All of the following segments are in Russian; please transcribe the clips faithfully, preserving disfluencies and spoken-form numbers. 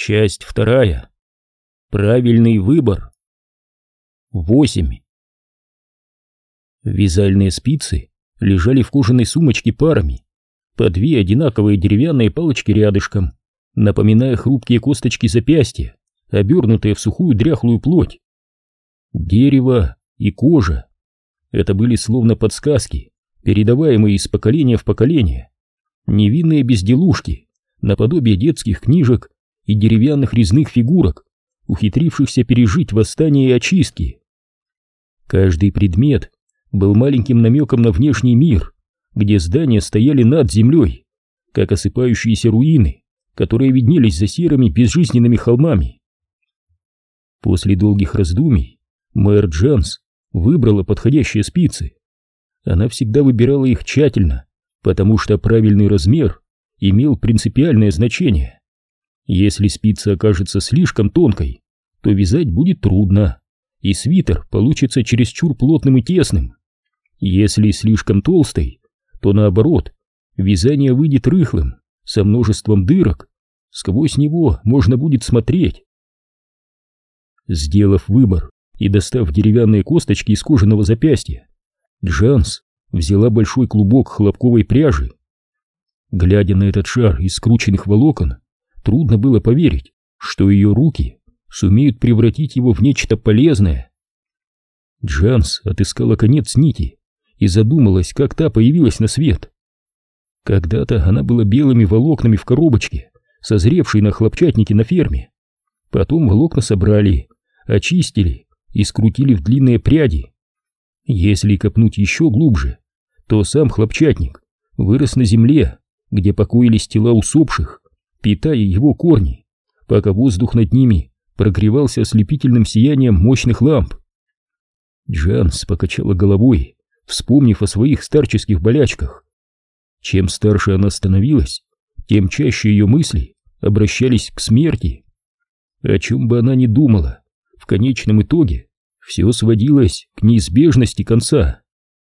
Часть вторая. Правильный выбор. восемь. Вязальные спицы лежали в кожаной сумочке парами, по две одинаковые деревянные палочки рядышком, напоминая хрупкие косточки запястья, обернутые в сухую дряхлую плоть. Дерево и кожа — это были словно подсказки, передаваемые из поколения в поколение, невинные безделушки, наподобие детских книжек и деревянных резных фигурок, ухитрившихся пережить восстание и очистки. Каждый предмет был маленьким намеком на внешний мир, где здания стояли над землей, как осыпающиеся руины, которые виднелись за серыми безжизненными холмами. После долгих раздумий мэр Джанс выбрала подходящие спицы. Она всегда выбирала их тщательно, потому что правильный размер имел принципиальное значение. Если спица окажется слишком тонкой, то вязать будет трудно, и свитер получится чересчур плотным и тесным. Если слишком толстой, то наоборот, вязание выйдет рыхлым, со множеством дырок, сквозь него можно будет смотреть. Сделав выбор и достав деревянные косточки из кожаного запястья, Джанс взяла большой клубок хлопковой пряжи. Глядя на этот шар из скрученных волокон, трудно было поверить, что ее руки сумеют превратить его в нечто полезное. Джанс отыскала конец нити и задумалась, как та появилась на свет. Когда-то она была белыми волокнами в коробочке, созревшей на хлопчатнике на ферме. Потом волокна собрали, очистили и скрутили в длинные пряди. Если копнуть еще глубже, то сам хлопчатник вырос на земле, где покоились тела усопших, питая его корни, пока воздух над ними прогревался ослепительным сиянием мощных ламп. Джанс покачала головой, вспомнив о своих старческих болячках. Чем старше она становилась, тем чаще ее мысли обращались к смерти. О чем бы она ни думала, в конечном итоге все сводилось к неизбежности конца.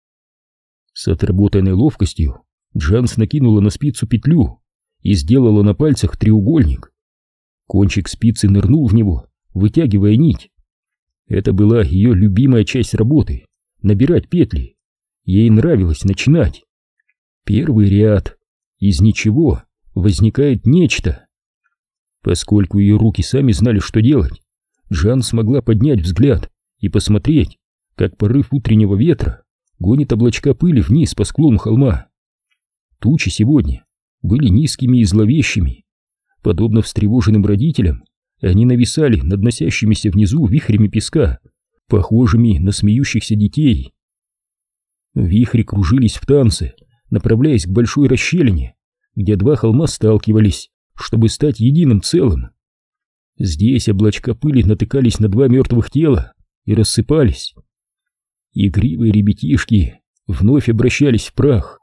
С отработанной ловкостью Джанс накинула на спицу петлю и сделала на пальцах треугольник. Кончик спицы нырнул в него, вытягивая нить. Это была ее любимая часть работы — набирать петли. Ей нравилось начинать. Первый ряд. Из ничего возникает нечто. Поскольку ее руки сами знали, что делать, Джан смогла поднять взгляд и посмотреть, как порыв утреннего ветра гонит облачка пыли вниз по склону холма. Тучи сегодня были низкими и зловещими. Подобно встревоженным родителям, они нависали над носящимися внизу вихрями песка, похожими на смеющихся детей. Вихри кружились в танце, направляясь к большой расщелине, где два холма сталкивались, чтобы стать единым целым. Здесь облачка пыли натыкались на два мертвых тела и рассыпались. Игривые ребятишки вновь обращались в прах.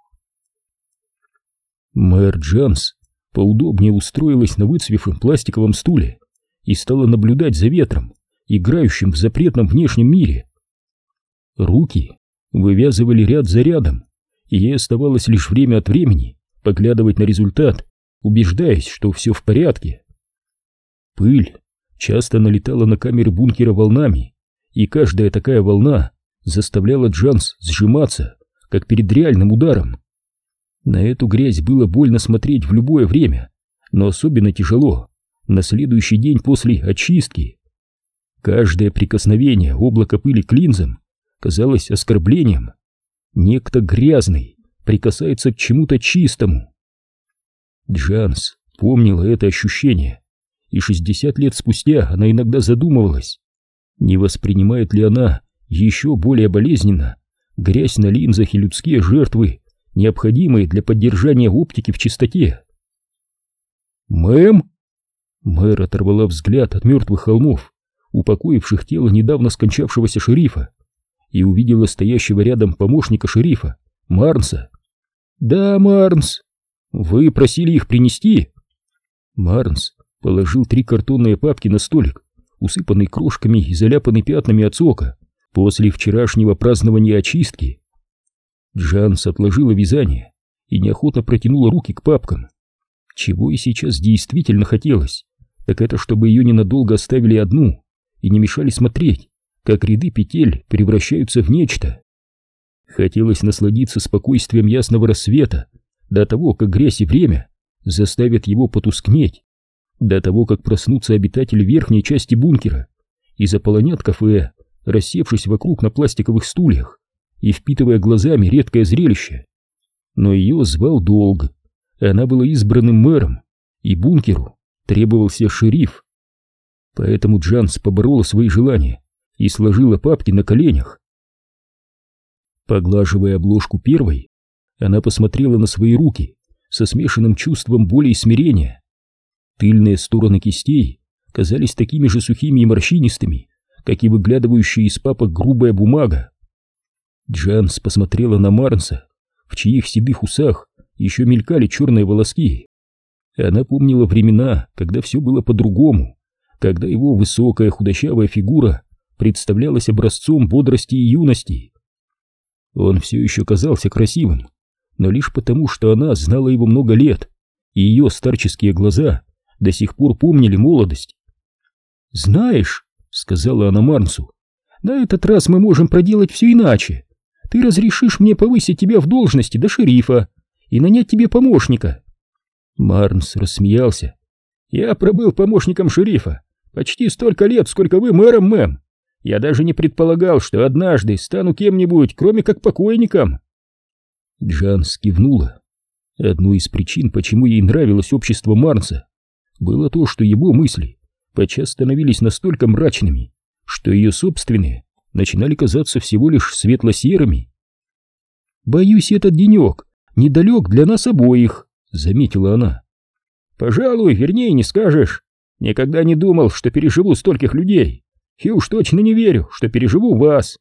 Мэр Джанс поудобнее устроилась на выцвевшем пластиковом стуле и стала наблюдать за ветром, играющим в запретном внешнем мире. Руки вывязывали ряд за рядом, и ей оставалось лишь время от времени поглядывать на результат, убеждаясь, что все в порядке. Пыль часто налетала на камеры бункера волнами, и каждая такая волна заставляла Джанс сжиматься, как перед реальным ударом. На эту грязь было больно смотреть в любое время, но особенно тяжело на следующий день после очистки. Каждое прикосновение облака пыли к линзам казалось оскорблением. Некто грязный прикасается к чему-то чистому. Джанс помнила это ощущение, и шестьдесят лет спустя она иногда задумывалась, не воспринимает ли она еще более болезненно грязь на линзах и людские жертвы, необходимые для поддержания оптики в чистоте. «Мэм?» Мэр оторвала взгляд от мертвых холмов, упокоивших тело недавно скончавшегося шерифа, и увидела стоящего рядом помощника шерифа, Марнса. «Да, Марнс, вы просили их принести?» Марнс положил три картонные папки на столик, усыпанный крошками и заляпанный пятнами от сока после вчерашнего празднования очистки. Джанс отложила вязание и неохотно протянула руки к папкам. Чего и сейчас действительно хотелось, так это чтобы ее ненадолго оставили одну и не мешали смотреть, как ряды петель превращаются в нечто. Хотелось насладиться спокойствием ясного рассвета до того, как грязь и время заставят его потускнеть, до того, как проснутся обитатели верхней части бункера и заполонят кафе, рассевшись вокруг на пластиковых стульях и впитывая глазами редкое зрелище. Но ее звал долг, она была избранным мэром, и бункеру требовался шериф. Поэтому Джанс поборола свои желания и сложила папки на коленях. Поглаживая обложку первой, она посмотрела на свои руки со смешанным чувством боли и смирения. Тыльные стороны кистей казались такими же сухими и морщинистыми, как и выглядывающая из папок грубая бумага. Джанс посмотрела на Марнса, в чьих седых усах еще мелькали черные волоски. Она помнила времена, когда все было по-другому, когда его высокая худощавая фигура представлялась образцом бодрости и юности. Он все еще казался красивым, но лишь потому, что она знала его много лет, и ее старческие глаза до сих пор помнили молодость. «Знаешь», — сказала она Марнсу, — «на этот раз мы можем проделать все иначе. Ты разрешишь мне повысить тебя в должности до шерифа и нанять тебе помощника». Марнс рассмеялся. «Я пробыл помощником шерифа почти столько лет, сколько вы мэром, мэм. Я даже не предполагал, что однажды стану кем-нибудь, кроме как покойником». Джанс кивнула. Одной из причин, почему ей нравилось общество Марнса, было то, что его мысли подчас становились настолько мрачными, что ее собственные начинали казаться всего лишь светло-серыми. «Боюсь, этот денек недалек для нас обоих», — заметила она. «Пожалуй, вернее не скажешь. Никогда не думал, что переживу стольких людей, и уж точно не верю, что переживу вас».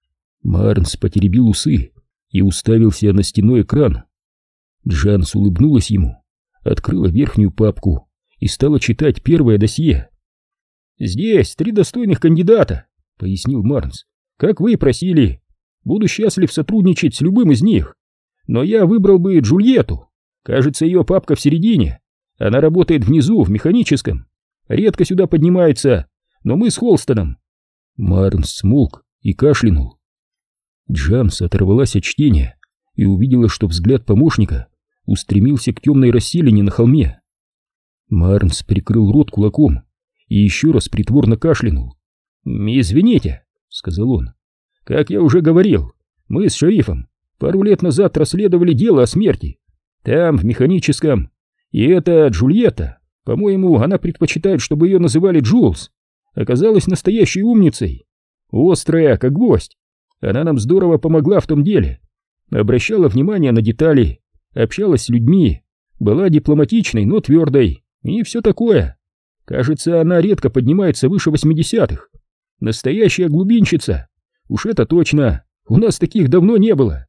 Марнс потеребил усы и уставился на стенной экран. Джанс улыбнулась ему, открыла верхнюю папку и стала читать первое досье. «Здесь три достойных кандидата», — пояснил Марнс. «Как вы и просили. Буду счастлив сотрудничать с любым из них. Но я выбрал бы Джульетту. Кажется, ее папка в середине. Она работает внизу, в механическом. Редко сюда поднимается, но мы с Холстоном». Марнс смолк и кашлянул. Джанс оторвалась от чтения и увидела, что взгляд помощника устремился к темной расселине на холме. Марнс прикрыл рот кулаком и еще раз притворно кашлянул. «Извините», — сказал он. «Как я уже говорил, мы с шерифом пару лет назад расследовали дело о смерти. Там, в механическом. И эта Джульетта, по-моему, она предпочитает, чтобы ее называли Джулс, оказалась настоящей умницей. Острая, как гвоздь. Она нам здорово помогла в том деле. Обращала внимание на детали, общалась с людьми, была дипломатичной, но твердой, и все такое. Кажется, она редко поднимается выше восьмидесятых. Настоящая глубинщица. Уж это точно. У нас таких давно не было».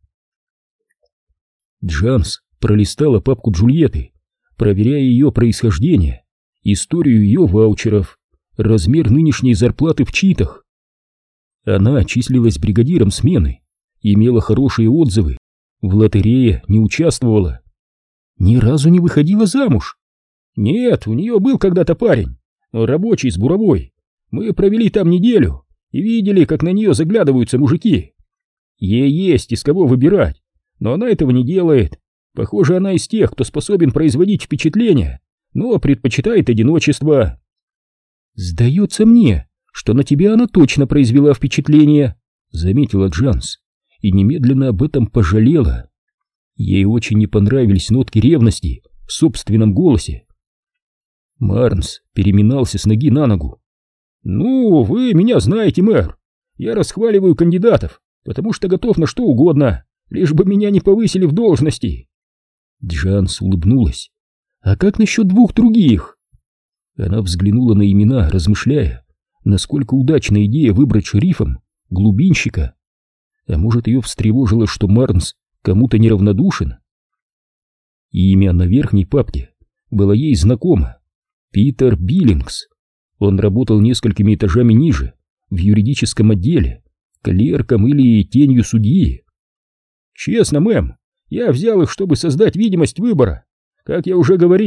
Джанс пролистала папку Джульетты, проверяя ее происхождение, историю ее ваучеров, размер нынешней зарплаты в читах. Она числилась бригадиром смены, имела хорошие отзывы, в лотерее не участвовала. Ни разу не выходила замуж. Нет, у нее был когда-то парень, рабочий с буровой. Мы провели там неделю и видели, как на нее заглядываются мужики. Ей есть из кого выбирать, но она этого не делает. Похоже, она из тех, кто способен производить впечатление, но предпочитает одиночество. «Сдается мне, что на тебя она точно произвела впечатление», — заметила Джанс, и немедленно об этом пожалела. Ей очень не понравились нотки ревности в собственном голосе. Марнс переминался с ноги на ногу. «Ну, вы меня знаете, мэр. Я расхваливаю кандидатов, потому что готов на что угодно, лишь бы меня не повысили в должности». Джанс улыбнулась. «А как насчет двух других?» Она взглянула на имена, размышляя, насколько удачная идея выбрать шерифом глубинщика. А может, ее встревожило, что Марнс кому-то неравнодушен? Имя на верхней папке было ей знакомо. Питер Биллингс. Он работал несколькими этажами ниже, в юридическом отделе, клерком или тенью судьи. «Честно, мэм, я взял их, чтобы создать видимость выбора. Как я уже говорил,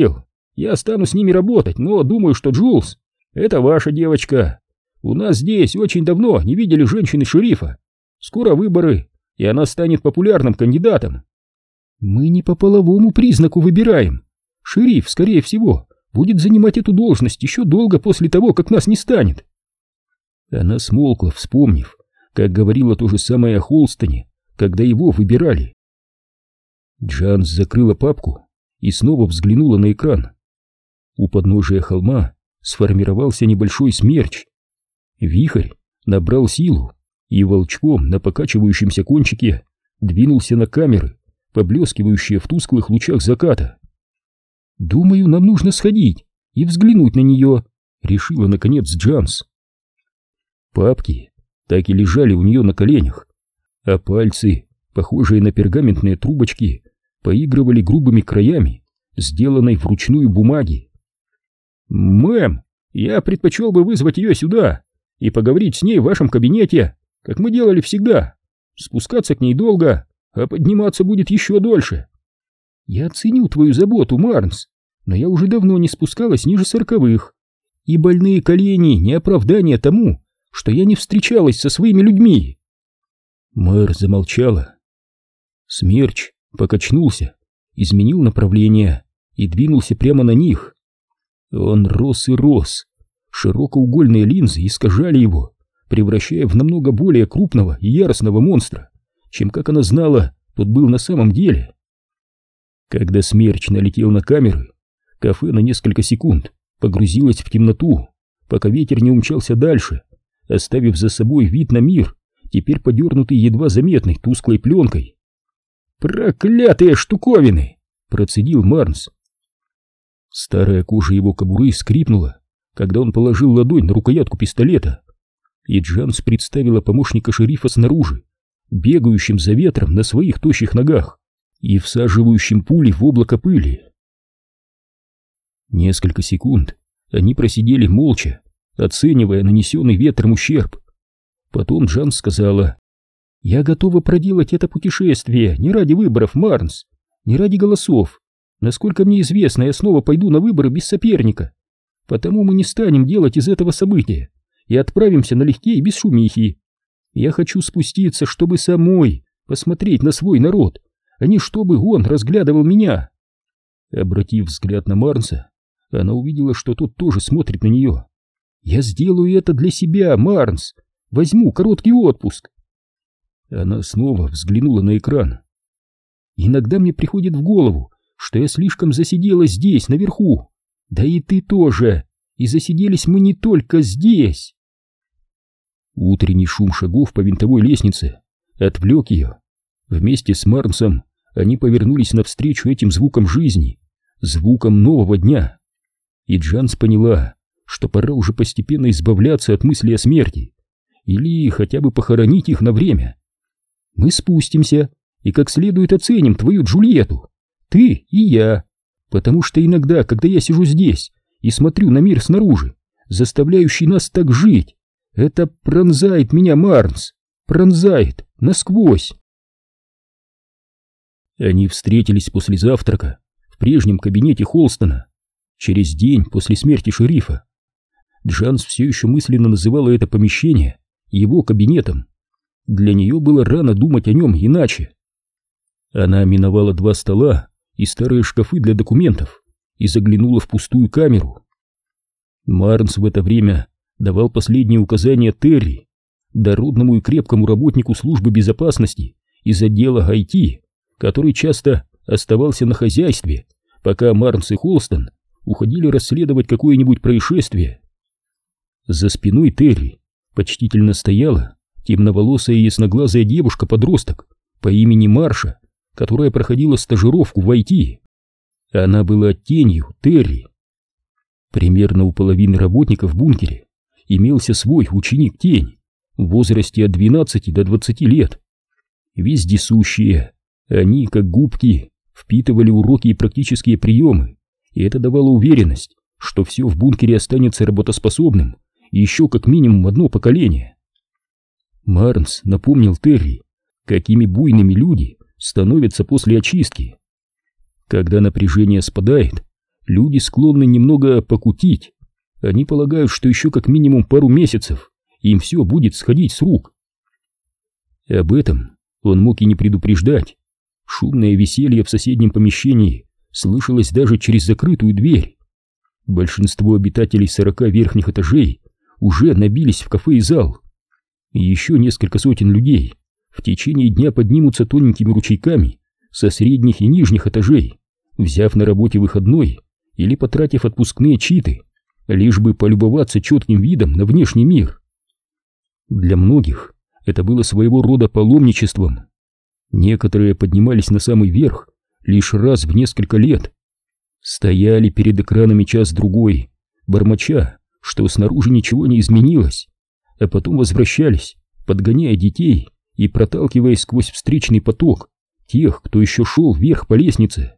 Я стану с ними работать, но думаю, что Джулс — это ваша девочка. У нас здесь очень давно не видели женщины-шерифа. Скоро выборы, и она станет популярным кандидатом. Мы не по половому признаку выбираем. Шериф, скорее всего, будет занимать эту должность еще долго после того, как нас не станет. Она смолкла, вспомнив, как говорила то же самое о Холстоне, когда его выбирали. Джанс закрыла папку и снова взглянула на экран. У подножия холма сформировался небольшой смерч. Вихрь набрал силу и волчком на покачивающемся кончике двинулся на камеры, поблескивающие в тусклых лучах заката. «Думаю, нам нужно сходить и взглянуть на нее», — решила наконец Джанс. Папки так и лежали у нее на коленях, а пальцы, похожие на пергаментные трубочки, поигрывали грубыми краями, сделанной вручную бумаги. «Мэм, я предпочел бы вызвать ее сюда и поговорить с ней в вашем кабинете, как мы делали всегда. Спускаться к ней долго, а подниматься будет еще дольше». «Я ценю твою заботу, Марнс, но я уже давно не спускалась ниже сороковых, и больные колени не оправдание тому, что я не встречалась со своими людьми». Мэр замолчала. Смерч покачнулся, изменил направление и двинулся прямо на них. Он рос и рос. Широкоугольные линзы искажали его, превращая в намного более крупного и яростного монстра, чем, как она знала, тот был на самом деле. Когда смерч налетел на камеры, кафе на несколько секунд погрузилось в темноту, пока ветер не умчался дальше, оставив за собой вид на мир, теперь подернутый едва заметной тусклой пленкой. «Проклятые штуковины!» — процедил Марнс. Старая кожа его кобуры скрипнула, когда он положил ладонь на рукоятку пистолета, и Джанс представила помощника шерифа снаружи, бегающим за ветром на своих тощих ногах и всаживающим пули в облако пыли. Несколько секунд они просидели молча, оценивая нанесенный ветром ущерб. Потом Джанс сказала: «Я готова проделать это путешествие не ради выборов, Марнс, не ради голосов. Насколько мне известно, я снова пойду на выборы без соперника. Потому мы не станем делать из этого события и отправимся налегке и без шумихи. Я хочу спуститься, чтобы самой посмотреть на свой народ, а не чтобы он разглядывал меня». Обратив взгляд на Марнса, она увидела, что тот тоже смотрит на нее. «Я сделаю это для себя, Марнс. Возьму короткий отпуск». Она снова взглянула на экран. «Иногда мне приходит в голову, что я слишком засиделась здесь, наверху. Да и ты тоже. И засиделись мы не только здесь». Утренний шум шагов по винтовой лестнице отвлек ее. Вместе с Марнсом они повернулись навстречу этим звукам жизни, звукам нового дня. И Джанс поняла, что пора уже постепенно избавляться от мысли о смерти или хотя бы похоронить их на время. «Мы спустимся и как следует оценим твою Джульетту, ты и я, потому что иногда, когда я сижу здесь и смотрю на мир снаружи, заставляющий нас так жить, это пронзает меня, Марнс, пронзает насквозь». Они встретились после завтрака в прежнем кабинете Холстона, через день после смерти шерифа. Джанс все еще мысленно называла это помещение его кабинетом. Для нее было рано думать о нем иначе. Она миновала два стола и старые шкафы для документов и заглянула в пустую камеру. Марнс в это время давал последние указания Терри, дородному и крепкому работнику службы безопасности из отдела ай ти, который часто оставался на хозяйстве, пока Марнс и Холстон уходили расследовать какое-нибудь происшествие. За спиной Терри почтительно стояла темноволосая и ясноглазая девушка-подросток по имени Марша, которая проходила стажировку в ай ти. Она была тенью Терри. Примерно у половины работников в бункере имелся свой ученик-тень в возрасте от двенадцати до двадцати лет. Вездесущие, они, как губки, впитывали уроки и практические приемы, и это давало уверенность, что все в бункере останется работоспособным еще как минимум одно поколение. Марнс напомнил Терри, какими буйными люди становятся после очистки. Когда напряжение спадает, Люди склонны немного покутить. Они полагают, что еще как минимум пару месяцев им все будет сходить с рук. Об этом он мог и не предупреждать. Шумное веселье в соседнем помещении слышалось даже через закрытую дверь. Большинство обитателей сорока верхних этажей уже набились в кафе и зал. И еще несколько сотен людей в течение дня поднимутся тоненькими ручейками со средних и нижних этажей, взяв на работе выходной или потратив отпускные читы, лишь бы полюбоваться четким видом на внешний мир. Для многих это было своего рода паломничеством. Некоторые поднимались на самый верх лишь раз в несколько лет, стояли перед экранами час-другой, бормоча, что снаружи ничего не изменилось, а потом возвращались, подгоняя детей и проталкиваясь сквозь встречный поток тех, кто еще шел вверх по лестнице.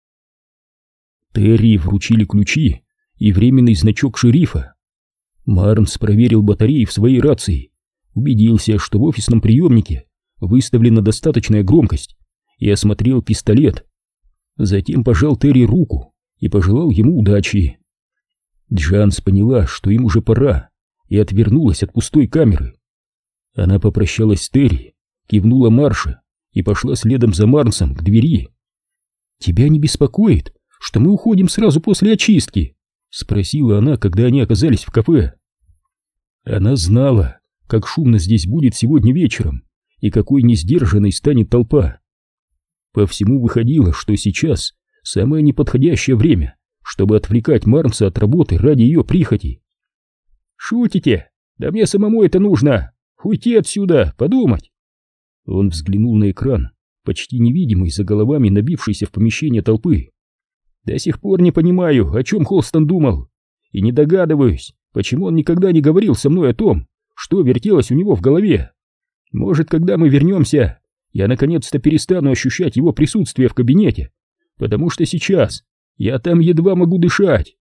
Терри вручили ключи и временный значок шерифа. Марнс проверил батареи в своей рации, убедился, что в офисном приемнике выставлена достаточная громкость, и осмотрел пистолет. Затем пожал Терри руку и пожелал ему удачи. Джанс поняла, что им уже пора, и отвернулась от пустой камеры. Она попрощалась с Терри, кивнула Марше и пошла следом за Марнсом к двери. «Тебя не беспокоит, что мы уходим сразу после очистки?» — спросила она, когда они оказались в кафе. Она знала, как шумно здесь будет сегодня вечером и какой несдержанной станет толпа. По всему выходило, что сейчас самое неподходящее время, чтобы отвлекать Марнса от работы ради ее прихоти. «Шутите? Да мне самому это нужно! Уйти отсюда, подумать!» Он взглянул на экран, почти невидимый за головами набившейся в помещение толпы. «До сих пор не понимаю, о чем Холстон думал, и не догадываюсь, почему он никогда не говорил со мной о том, что вертелось у него в голове. Может, когда мы вернемся, я наконец-то перестану ощущать его присутствие в кабинете, потому что сейчас я там едва могу дышать.